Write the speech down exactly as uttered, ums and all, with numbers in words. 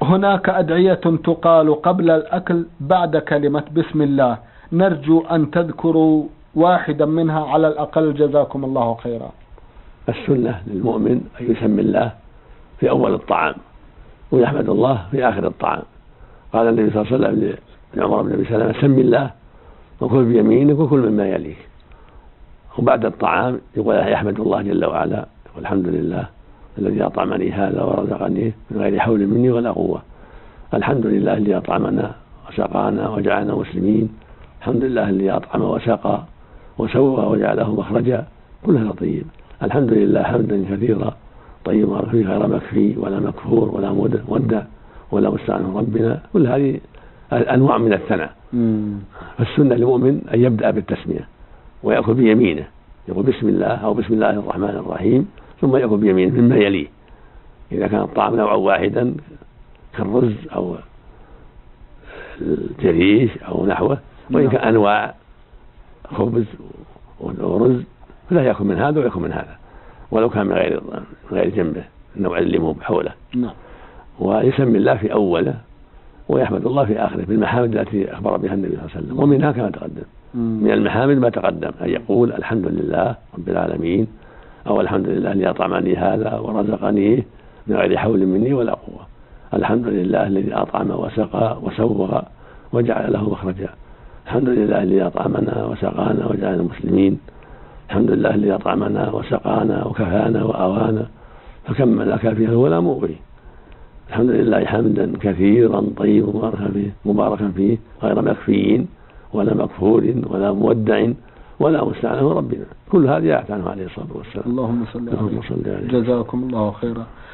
هناك أدعية تقال قبل الأكل بعد كلمة بسم الله، نرجو أن تذكروا واحدا منها على الأقل جزاكم الله خيرا. السنة للمؤمن أن يسمي الله في أول الطعام ويحمد الله في آخر الطعام. قال النبي صلى الله عليه وسلم لعمر بن أبي سلمة: سم الله وكل بيمينك وكل مما يليك. وبعد الطعام يقول يحمد الله جل وعلا: والحمد لله الذي أطعمني هذا ورزقني من غير حول مني ولا قوة. الحمد لله الذي أطعمنا وسقانا وجعلنا مسلمين. الحمد لله الذي أطعم وسقى وسوى وجعله مخرجا. كل هذا طيب. الحمد لله حمدا كثيرا طيبا فيه غير مكفي ولا مكفور ولا مودع ولا مستعان ربنا. كل هذه أنواع من الثناء. فالسنة للمؤمن أن يبدأ بالتسمية ويأكل بيمينه، يقول بسم الله أو بسم الله الرحمن الرحيم، ثم يأكل بيمينه مما يليه. إذا كان الطعام نوعا واحدا كالرز أو الجريش أو نحوه، وإن كان أنواع خبز ورز فلا يأكل من هذا ويأكل من هذا، ولو كان من غير من غير جنبه النوع اللي مو حوله. ويسمي الله في أوله ويحمد الله في آخره بالمحامد التي أخبر بها النبي صلى الله عليه وسلم. ومنها كما تقدم من المحامد ما تقدم، أن يقول الحمد لله رب العالمين، أو الحمد لله الذي أطعمني هذا ورزقنيه من غير حول مني ولا قوة. الحمد لله الذي أطعم وسقى وسوغ وجعل له مخرجا. الحمد لله الذي أطعمنا وسقانا وجعلنا مسلمين. الحمد لله الذي أطعمنا وسقانا وكفانا وأوانا فكم لا كافيه ولا مغوي. الحمد لله حمدا كثيرا طيبا مباركا فيه مباركا فيه غير مكفيين ولا مكفور ولا مودع ولا مستعان ربنا. كل هذه آيات عنه عليه الصلاة والسلام. اللهم صل عليه. جزاكم الله خيرا.